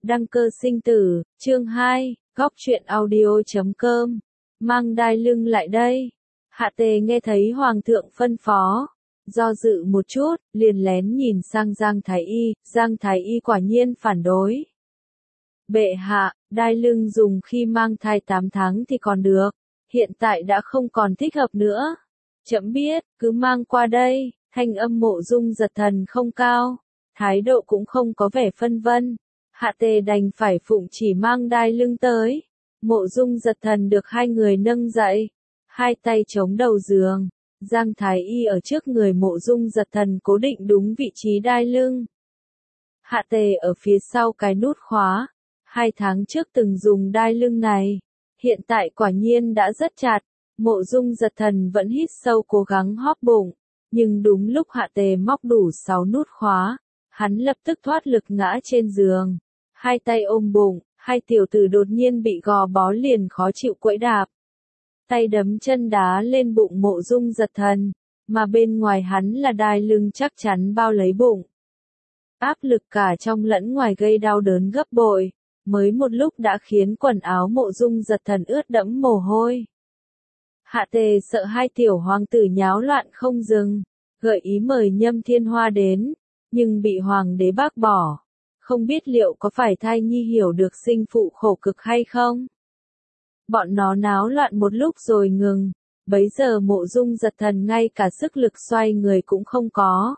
Đăng cơ sinh tử, chương 2, góc truyện audio.com, mang đai lưng lại đây. Hạ Tề nghe thấy Hoàng thượng phân phó, do dự một chút, liền lén nhìn sang Giang Thái Y quả nhiên phản đối. Bệ hạ, đai lưng dùng khi mang thai 8 tháng thì còn được, hiện tại đã không còn thích hợp nữa. Trẫm biết, cứ mang qua đây. Thanh âm Mộ Dung Giật Thần không cao, thái độ cũng không có vẻ phân vân. Hạ Tề đành phải phụng chỉ mang đai lưng tới. Mộ Dung Giật Thần được hai người nâng dậy, hai tay chống đầu giường. Giang Thái Y ở trước người Mộ Dung Giật Thần cố định đúng vị trí đai lưng. Hạ Tề ở phía sau cái nút khóa. 2 tháng trước từng dùng đai lưng này, hiện tại quả nhiên đã rất chặt. Mộ Dung Giật Thần vẫn hít sâu cố gắng hóp bụng. Nhưng đúng lúc Hạ Tề móc đủ 6 nút khóa, hắn lập tức thoát lực ngã trên giường. Hai tay ôm bụng, hai tiểu tử đột nhiên bị gò bó liền khó chịu quẫy đạp. Tay đấm chân đá lên bụng Mộ Dung Giật Thần, mà bên ngoài hắn là đai lưng chắc chắn bao lấy bụng. Áp lực cả trong lẫn ngoài gây đau đớn gấp bội, mới một lúc đã khiến quần áo Mộ Dung Giật Thần ướt đẫm mồ hôi. Hạ Tề sợ hai tiểu hoàng tử nháo loạn không dừng, gợi ý mời Nhâm Thiên Hoa đến, nhưng bị hoàng đế bác bỏ. Không biết liệu có phải thai nhi hiểu được sinh phụ khổ cực hay không? Bọn nó náo loạn một lúc rồi ngừng, bấy giờ Mộ Dung Giật Thần ngay cả sức lực xoay người cũng không có.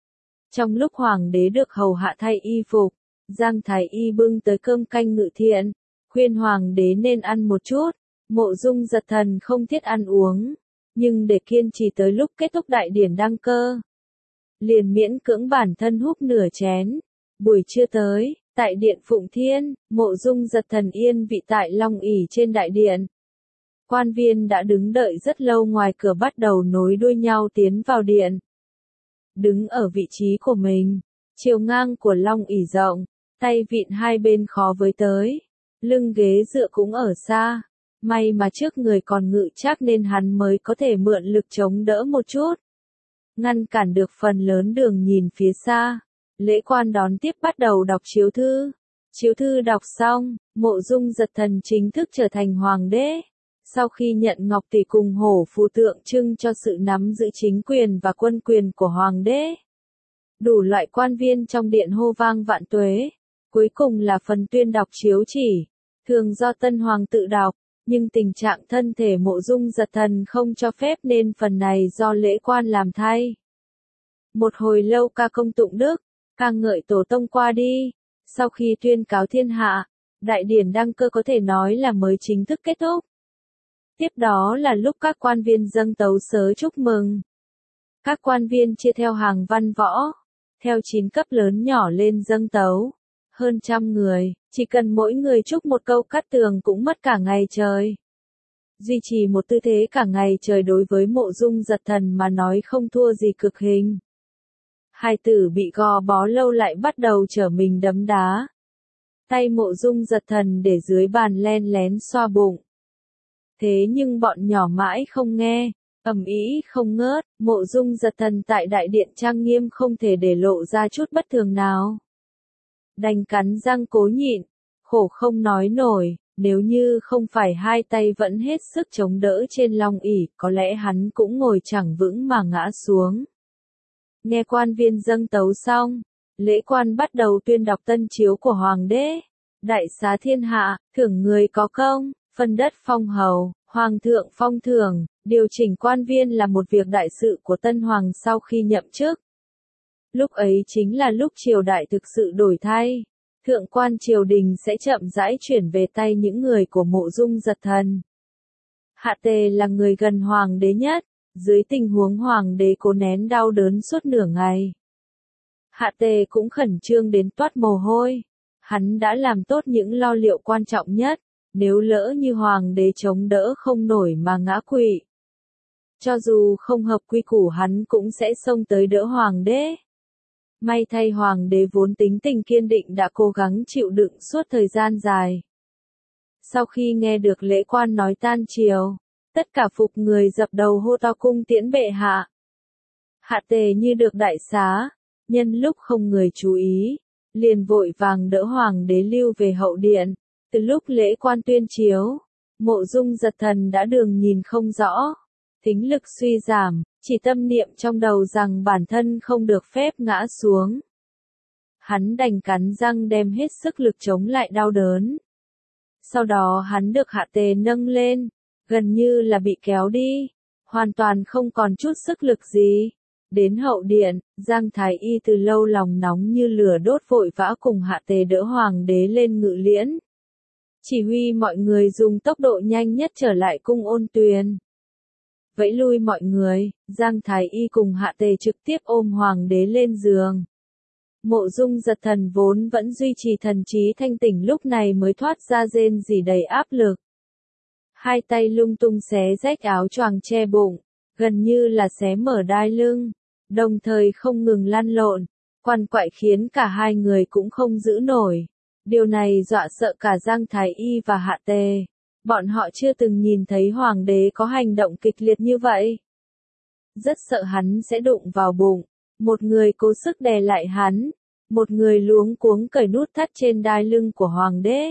Trong lúc hoàng đế được hầu hạ thay y phục, Giang Thái Y bưng tới cơm canh ngự thiện, khuyên hoàng đế nên ăn một chút. Mộ Dung Giật Thần không thiết ăn uống, nhưng để kiên trì tới lúc kết thúc đại điển đăng cơ, liền miễn cưỡng bản thân húp nửa chén. Buổi trưa tới, tại điện Phụng Thiên, Mộ Dung Giật Thần yên vị tại long ỷ trên đại điện. Quan viên đã đứng đợi rất lâu ngoài cửa bắt đầu nối đuôi nhau tiến vào điện. Đứng ở vị trí của mình, chiều ngang của long ỷ rộng, tay vịn hai bên khó với tới, lưng ghế dựa cũng ở xa. May mà trước người còn ngự chắc nên hắn mới có thể mượn lực chống đỡ một chút. Ngăn cản được phần lớn đường nhìn phía xa. Lễ quan đón tiếp bắt đầu đọc chiếu thư. Chiếu thư đọc xong, Mộ Dung Giật Thần chính thức trở thành hoàng đế. Sau khi nhận ngọc tỷ cùng hổ phù tượng trưng cho sự nắm giữ chính quyền và quân quyền của hoàng đế. Đủ loại quan viên trong điện hô vang vạn tuế. Cuối cùng là phần tuyên đọc chiếu chỉ. Thường do tân hoàng tự đọc. Nhưng tình trạng thân thể Mộ Dung Giật Thần không cho phép nên phần này do lễ quan làm thay. Một hồi lâu ca công tụng đức, ca ngợi tổ tông qua đi. Sau khi tuyên cáo thiên hạ, đại điển đăng cơ có thể nói là mới chính thức kết thúc. Tiếp đó là lúc các quan viên dâng tấu sớ chúc mừng. Các quan viên chia theo hàng văn võ, theo 9 cấp lớn nhỏ lên dâng tấu. Hơn 100 người, chỉ cần mỗi người chúc một câu cát tường cũng mất cả ngày trời. Duy trì một tư thế cả ngày trời đối với Mộ Dung Giật Thần mà nói không thua gì cực hình. Hai tử bị gò bó lâu lại bắt đầu trở mình đấm đá. Tay Mộ Dung Giật Thần để dưới bàn len lén xoa bụng. Thế nhưng bọn nhỏ mãi không nghe, ầm ĩ không ngớt, Mộ Dung Giật Thần tại đại điện trang nghiêm không thể để lộ ra chút bất thường nào. Đành cắn răng cố nhịn, khổ không nói nổi, nếu như không phải hai tay vẫn hết sức chống đỡ trên long ỷ, có lẽ hắn cũng ngồi chẳng vững mà ngã xuống. Nghe quan viên dâng tấu xong, lễ quan bắt đầu tuyên đọc tân chiếu của hoàng đế. Đại xá thiên hạ, thưởng người có công, phân đất phong hầu, hoàng thượng phong thưởng, điều chỉnh quan viên là một việc đại sự của tân hoàng sau khi nhậm chức. Lúc ấy chính là lúc triều đại thực sự đổi thay. Thượng quan triều đình sẽ chậm rãi chuyển về tay những người của Mộ Dung Giật Thần. Hạ Tề là người gần hoàng đế nhất, dưới tình huống hoàng đế cố nén đau đớn suốt nửa ngày. Hạ Tề cũng khẩn trương đến toát mồ hôi. Hắn đã làm tốt những lo liệu quan trọng nhất, nếu lỡ như hoàng đế chống đỡ không nổi mà ngã quỵ. Cho dù không hợp quy củ hắn cũng sẽ xông tới đỡ hoàng đế. May thay hoàng đế vốn tính tình kiên định đã cố gắng chịu đựng suốt thời gian dài. Sau khi nghe được lễ quan nói tan triều, tất cả phục người dập đầu hô to cung tiễn bệ hạ. Hạ Tề như được đại xá, nhân lúc không người chú ý, liền vội vàng đỡ hoàng đế lưu về hậu điện. Từ lúc lễ quan tuyên chiếu, Mộ Dung Giật Thần đã đường nhìn không rõ, thính lực suy giảm, chỉ tâm niệm trong đầu rằng bản thân không được phép ngã xuống. Hắn đành cắn răng đem hết sức lực chống lại đau đớn. Sau đó hắn được Hạ Tề nâng lên, gần như là bị kéo đi, hoàn toàn không còn chút sức lực gì. Đến hậu điện, Giang Thái Y từ lâu lòng nóng như lửa đốt vội vã cùng Hạ Tề đỡ hoàng đế lên ngự liễn. Chỉ huy mọi người dùng tốc độ nhanh nhất trở lại cung Ôn Tuyền. Vẫy lui mọi người, Giang Thái Y cùng Hạ Tề trực tiếp ôm hoàng đế lên giường. Mộ Dung Giật Thần vốn vẫn duy trì thần trí thanh tỉnh lúc này mới thoát ra rên rỉ đầy áp lực. Hai tay lung tung xé rách áo choàng che bụng, gần như là xé mở đai lưng, đồng thời không ngừng lăn lộn, quằn quại khiến cả hai người cũng không giữ nổi. Điều này dọa sợ cả Giang Thái Y và Hạ Tề. Bọn họ chưa từng nhìn thấy hoàng đế có hành động kịch liệt như vậy. Rất sợ hắn sẽ đụng vào bụng. Một người cố sức đè lại hắn, một người luống cuống cởi nút thắt trên đai lưng của hoàng đế.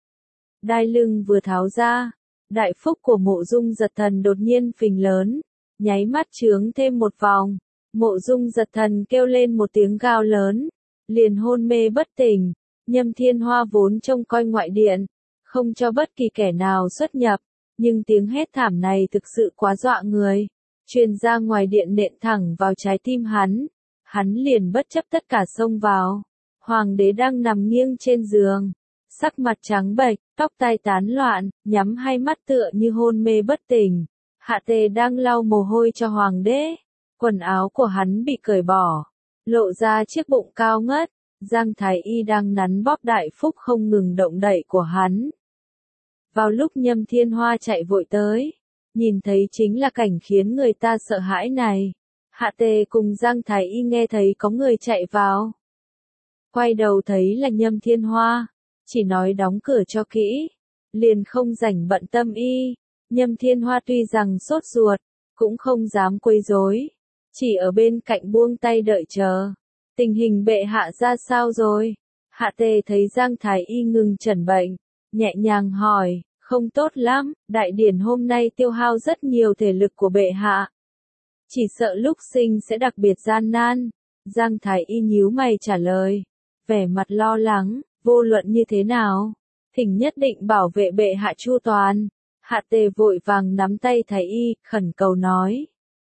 Đai lưng vừa tháo ra, đại phúc của Mộ Dung Giật Thần đột nhiên phình lớn, nháy mắt trướng thêm một vòng. Mộ Dung Giật Thần kêu lên một tiếng gào lớn, liền hôn mê bất tỉnh. Nhâm Thiên Hoa vốn trông coi ngoại điện, không cho bất kỳ kẻ nào xuất nhập, nhưng tiếng hét thảm này thực sự quá dọa người, truyền ra ngoài điện nện thẳng vào trái tim hắn liền bất chấp tất cả xông vào. Hoàng đế đang nằm nghiêng trên giường, sắc mặt trắng bệch, tóc tai tán loạn, nhắm hai mắt tựa như hôn mê bất tỉnh. Hạ Tề đang lau mồ hôi cho hoàng đế, quần áo của hắn bị cởi bỏ, lộ ra chiếc bụng cao ngất. Giang Thái Y đang nắn bóp đại phúc không ngừng động đậy của hắn. Vào lúc Nhâm Thiên Hoa chạy vội tới, nhìn thấy chính là cảnh khiến người ta sợ hãi này. Hạ Tề cùng Giang Thái Y nghe thấy có người chạy vào. Quay đầu thấy là Nhâm Thiên Hoa, chỉ nói đóng cửa cho kỹ, liền không rảnh bận tâm y. Nhâm Thiên Hoa tuy rằng sốt ruột, cũng không dám quấy rối, chỉ ở bên cạnh buông tay đợi chờ. Tình hình bệ hạ ra sao rồi? Hạ Tề thấy Giang Thái Y ngừng chẩn bệnh, nhẹ nhàng hỏi, không tốt lắm, đại điển hôm nay tiêu hao rất nhiều thể lực của bệ hạ. Chỉ sợ lúc sinh sẽ đặc biệt gian nan. Giang Thái Y nhíu mày trả lời, vẻ mặt lo lắng, vô luận như thế nào, thỉnh nhất định bảo vệ bệ hạ chu toàn. Hạ Tề vội vàng nắm tay Thái Y, khẩn cầu nói.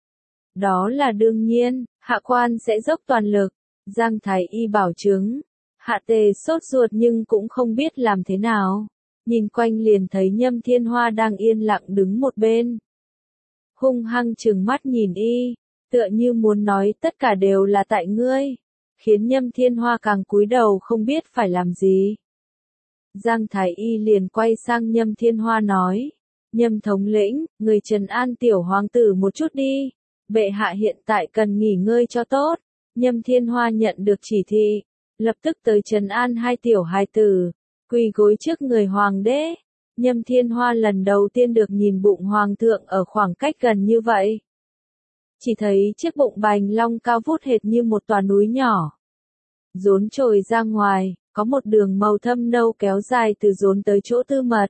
Đó là đương nhiên, hạ quan sẽ dốc toàn lực. Giang Thái Y bảo chứng. Hạ Tề sốt ruột nhưng cũng không biết làm thế nào. Nhìn quanh liền thấy Nhâm Thiên Hoa đang yên lặng đứng một bên. Hung hăng trừng mắt nhìn y, tựa như muốn nói tất cả đều là tại ngươi. Khiến Nhâm Thiên Hoa càng cúi đầu không biết phải làm gì. Giang Thái Y liền quay sang Nhâm Thiên Hoa nói. Nhâm thống lĩnh, người trấn an tiểu hoàng tử một chút đi. Bệ hạ hiện tại cần nghỉ ngơi cho tốt. Nhâm Thiên Hoa nhận được chỉ thị, lập tức tới trấn an hai tiểu hài tử, quỳ gối trước người hoàng đế. Nhâm Thiên Hoa lần đầu tiên được nhìn bụng hoàng thượng ở khoảng cách gần như vậy. Chỉ thấy chiếc bụng bành long cao vút hệt như một tòa núi nhỏ. Rốn trồi ra ngoài, có một đường màu thâm nâu kéo dài từ rốn tới chỗ tư mật.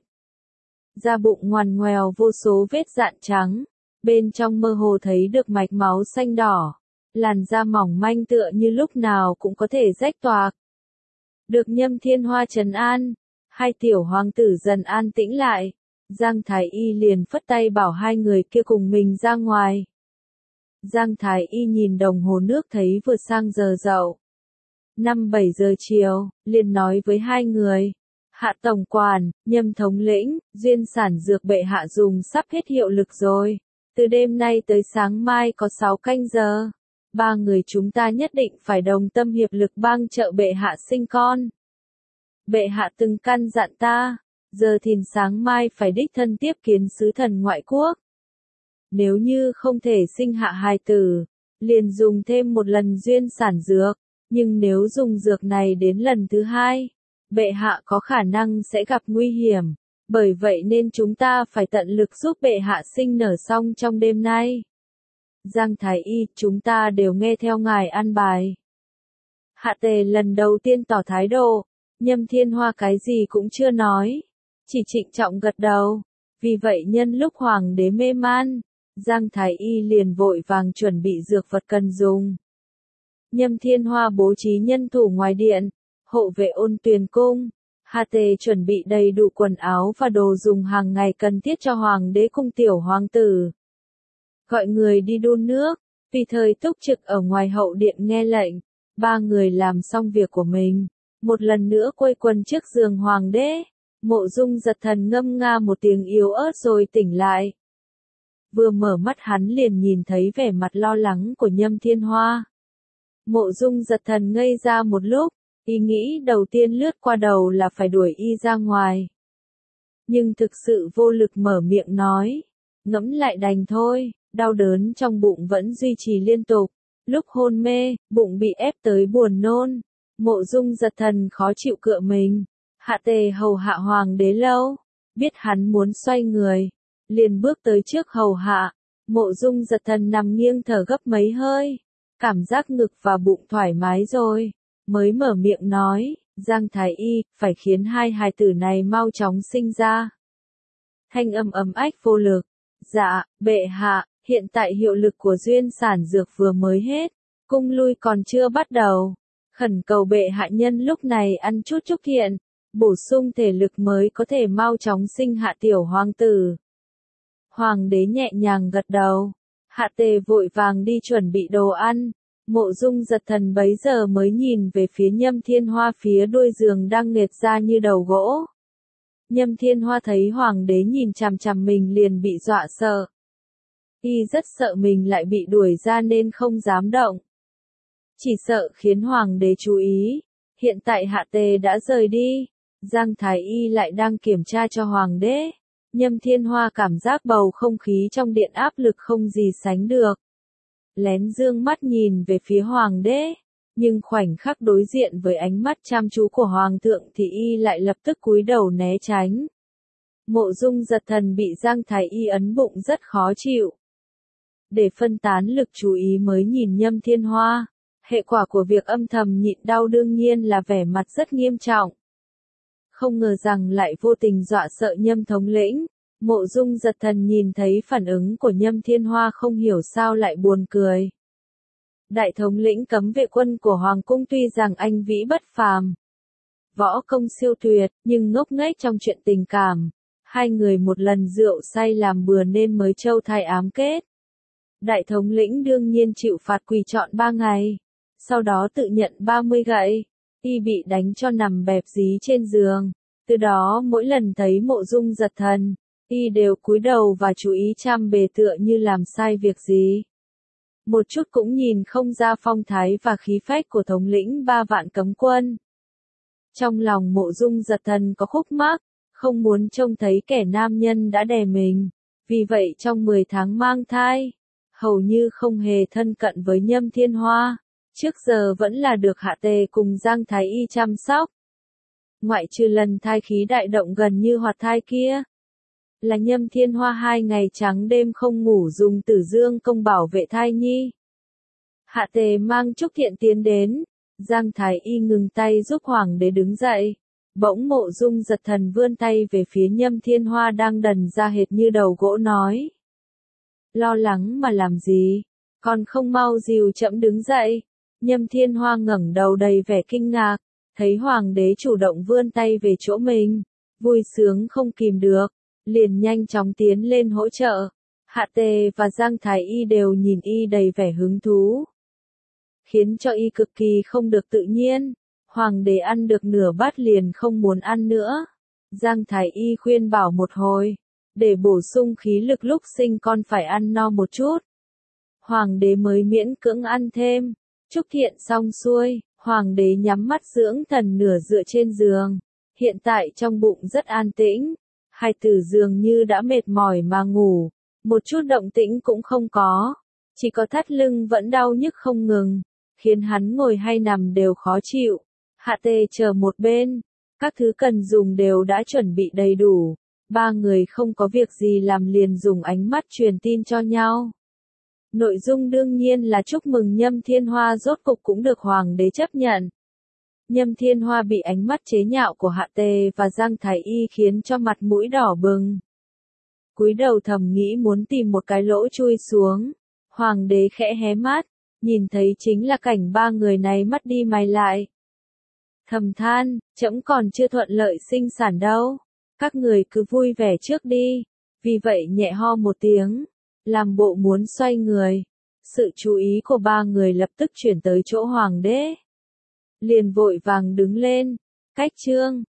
Da bụng ngoằn ngoèo vô số vết dạn trắng, bên trong mơ hồ thấy được mạch máu xanh đỏ. Làn da mỏng manh tựa như lúc nào cũng có thể rách toạc. Được Nhâm Thiên Hoa trấn an, hai tiểu hoàng tử dần an tĩnh lại. Giang Thái Y liền phất tay bảo hai người kia cùng mình ra ngoài. Giang Thái Y nhìn đồng hồ nước thấy vừa sang giờ dậu. 5-7 giờ chiều, liền nói với hai người. Hạ tổng quản, Nhâm thống lĩnh, duyên sản dược bệ hạ dùng sắp hết hiệu lực rồi. Từ đêm nay tới sáng mai có 6 canh giờ. Ba người chúng ta nhất định phải đồng tâm hiệp lực bang trợ bệ hạ sinh con. Bệ hạ từng căn dặn ta, giờ thìn sáng mai phải đích thân tiếp kiến sứ thần ngoại quốc. Nếu như không thể sinh hạ hài tử, liền dùng thêm một lần duyên sản dược, nhưng nếu dùng dược này đến lần thứ hai, bệ hạ có khả năng sẽ gặp nguy hiểm, bởi vậy nên chúng ta phải tận lực giúp bệ hạ sinh nở xong trong đêm nay. Giang Thái Y, chúng ta đều nghe theo ngài an bài. Hạ Tề lần đầu tiên tỏ thái độ, Nhâm Thiên Hoa cái gì cũng chưa nói, chỉ trịnh trọng gật đầu. Vì vậy nhân lúc hoàng đế mê man, Giang Thái Y liền vội vàng chuẩn bị dược vật cần dùng. Nhâm Thiên Hoa bố trí nhân thủ ngoài điện, hộ vệ Ôn Tuyền cung. Hạ Tề chuẩn bị đầy đủ quần áo và đồ dùng hàng ngày cần thiết cho hoàng đế cung tiểu hoàng tử. Gọi người đi đun nước, tùy thời túc trực ở ngoài hậu điện nghe lệnh. Ba người làm xong việc của mình, một lần nữa quây quần trước giường hoàng đế. Mộ Dung Giật Thần ngâm nga một tiếng yếu ớt rồi tỉnh lại. Vừa mở mắt hắn liền nhìn thấy vẻ mặt lo lắng của Nhâm Thiên Hoa. Mộ Dung Giật Thần ngây ra một lúc, ý nghĩ đầu tiên lướt qua đầu là phải đuổi y ra ngoài. Nhưng thực sự vô lực mở miệng nói, ngẫm lại đành thôi, đau đớn trong bụng vẫn duy trì liên tục. Lúc hôn mê, bụng bị ép tới buồn nôn. Mộ Dung Giật Thần khó chịu cựa mình. Hạ Tề hầu hạ hoàng đế lâu, biết hắn muốn xoay người, liền bước tới trước hầu hạ. Mộ Dung Giật Thần nằm nghiêng thở gấp mấy hơi, cảm giác ngực và bụng thoải mái rồi, mới mở miệng nói, Giang Thái Y, phải khiến hai hài tử này mau chóng sinh ra. Thanh âm ấm ách vô lực, dạ, bệ hạ, hiện tại hiệu lực của duyên sản dược vừa mới hết, cung lui còn chưa bắt đầu, khẩn cầu bệ hạ nhân lúc này ăn chút chúc thiện, bổ sung thể lực mới có thể mau chóng sinh hạ tiểu hoàng tử. Hoàng đế nhẹ nhàng gật đầu, Hạ Tề vội vàng đi chuẩn bị đồ ăn. Mộ Dung Giật Thần bấy giờ mới nhìn về phía Nhâm Thiên Hoa phía đuôi giường đang nghệt ra như đầu gỗ. Nhâm Thiên Hoa thấy hoàng đế nhìn chằm chằm mình liền bị dọa sợ. Y rất sợ mình lại bị đuổi ra nên không dám động. Chỉ sợ khiến hoàng đế chú ý. Hiện tại Hạ Tề đã rời đi, Giang Thái Y lại đang kiểm tra cho hoàng đế. Nhâm Thiên Hoa cảm giác bầu không khí trong điện áp lực không gì sánh được. Lén dương mắt nhìn về phía hoàng đế, nhưng khoảnh khắc đối diện với ánh mắt chăm chú của hoàng thượng thì y lại lập tức cúi đầu né tránh. Mộ Dung Giật Thần bị Giang Thái Y ấn bụng rất khó chịu. Để phân tán lực chú ý mới nhìn Nhâm Thiên Hoa, hệ quả của việc âm thầm nhịn đau đương nhiên là vẻ mặt rất nghiêm trọng. Không ngờ rằng lại vô tình dọa sợ Nhâm thống lĩnh. Mộ Dung Giật Thần nhìn thấy phản ứng của Nhâm Thiên Hoa không hiểu sao lại buồn cười. Đại thống lĩnh cấm vệ quân của Hoàng cung tuy rằng anh vĩ bất phàm, võ công siêu tuyệt, nhưng ngốc nghếch trong chuyện tình cảm. Hai người một lần rượu say làm bừa nên mới châu thai ám kết. Đại thống lĩnh đương nhiên chịu phạt quỳ trọn 3 ngày, sau đó tự nhận 30 gậy, y bị đánh cho nằm bẹp dí trên giường. Từ đó mỗi lần thấy Mộ Dung Giật Thần, y đều cúi đầu và chú ý chăm bề tựa như làm sai việc gì. Một chút cũng nhìn không ra phong thái và khí phách của thống lĩnh 3 vạn cấm quân. Trong lòng Mộ Dung Giật Thần có khúc mắc, không muốn trông thấy kẻ nam nhân đã đè mình. Vì vậy trong 10 tháng mang thai, hầu như không hề thân cận với Nhâm Thiên Hoa. Trước giờ vẫn là được Hạ Tề cùng Giang Thái Y chăm sóc. Ngoại trừ lần thai khí đại động gần như hoạt thai kia, là Nhâm Thiên Hoa 2 ngày trắng đêm không ngủ dùng Tử Dương công bảo vệ thai nhi. Hạ Tề mang chúc thiện tiến đến, Giang Thái Y ngừng tay giúp hoàng đế đứng dậy. Bỗng Mộ Dung Giật Thần vươn tay về phía Nhâm Thiên Hoa đang đần ra hệt như đầu gỗ nói. Lo lắng mà làm gì, còn không mau dìu chậm đứng dậy. Nhâm Thiên Hoa ngẩng đầu đầy vẻ kinh ngạc, thấy hoàng đế chủ động vươn tay về chỗ mình, vui sướng không kìm được, liền nhanh chóng tiến lên hỗ trợ. Hạ Tề và Giang Thái Y đều nhìn y đầy vẻ hứng thú, khiến cho y cực kỳ không được tự nhiên. Hoàng đế ăn được nửa bát liền không muốn ăn nữa. Giang Thái Y khuyên bảo một hồi, để bổ sung khí lực lúc sinh con phải ăn no một chút. Hoàng đế mới miễn cưỡng ăn thêm. Chúc thiện xong xuôi, hoàng đế nhắm mắt dưỡng thần nửa dựa trên giường. Hiện tại trong bụng rất an tĩnh, hai tử dường như đã mệt mỏi mà ngủ, một chút động tĩnh cũng không có, chỉ có thắt lưng vẫn đau nhức không ngừng, khiến hắn ngồi hay nằm đều khó chịu. Hạ Tề chờ một bên, các thứ cần dùng đều đã chuẩn bị đầy đủ, ba người không có việc gì làm liền dùng ánh mắt truyền tin cho nhau. Nội dung đương nhiên là chúc mừng Nhâm Thiên Hoa rốt cục cũng được hoàng đế chấp nhận. Nhâm Thiên Hoa bị ánh mắt chế nhạo của Hạ Tề và Giang Thái Y khiến cho mặt mũi đỏ bừng. Cúi đầu thầm nghĩ muốn tìm một cái lỗ chui xuống. Hoàng đế khẽ hé mắt, nhìn thấy chính là cảnh ba người này mắt đi mày lại. Thầm than, trẫm còn chưa thuận lợi sinh sản đâu. Các người cứ vui vẻ trước đi. Vì vậy nhẹ ho một tiếng, làm bộ muốn xoay người. Sự chú ý của ba người lập tức chuyển tới chỗ hoàng đế. Liền vội vàng đứng lên. Cách chương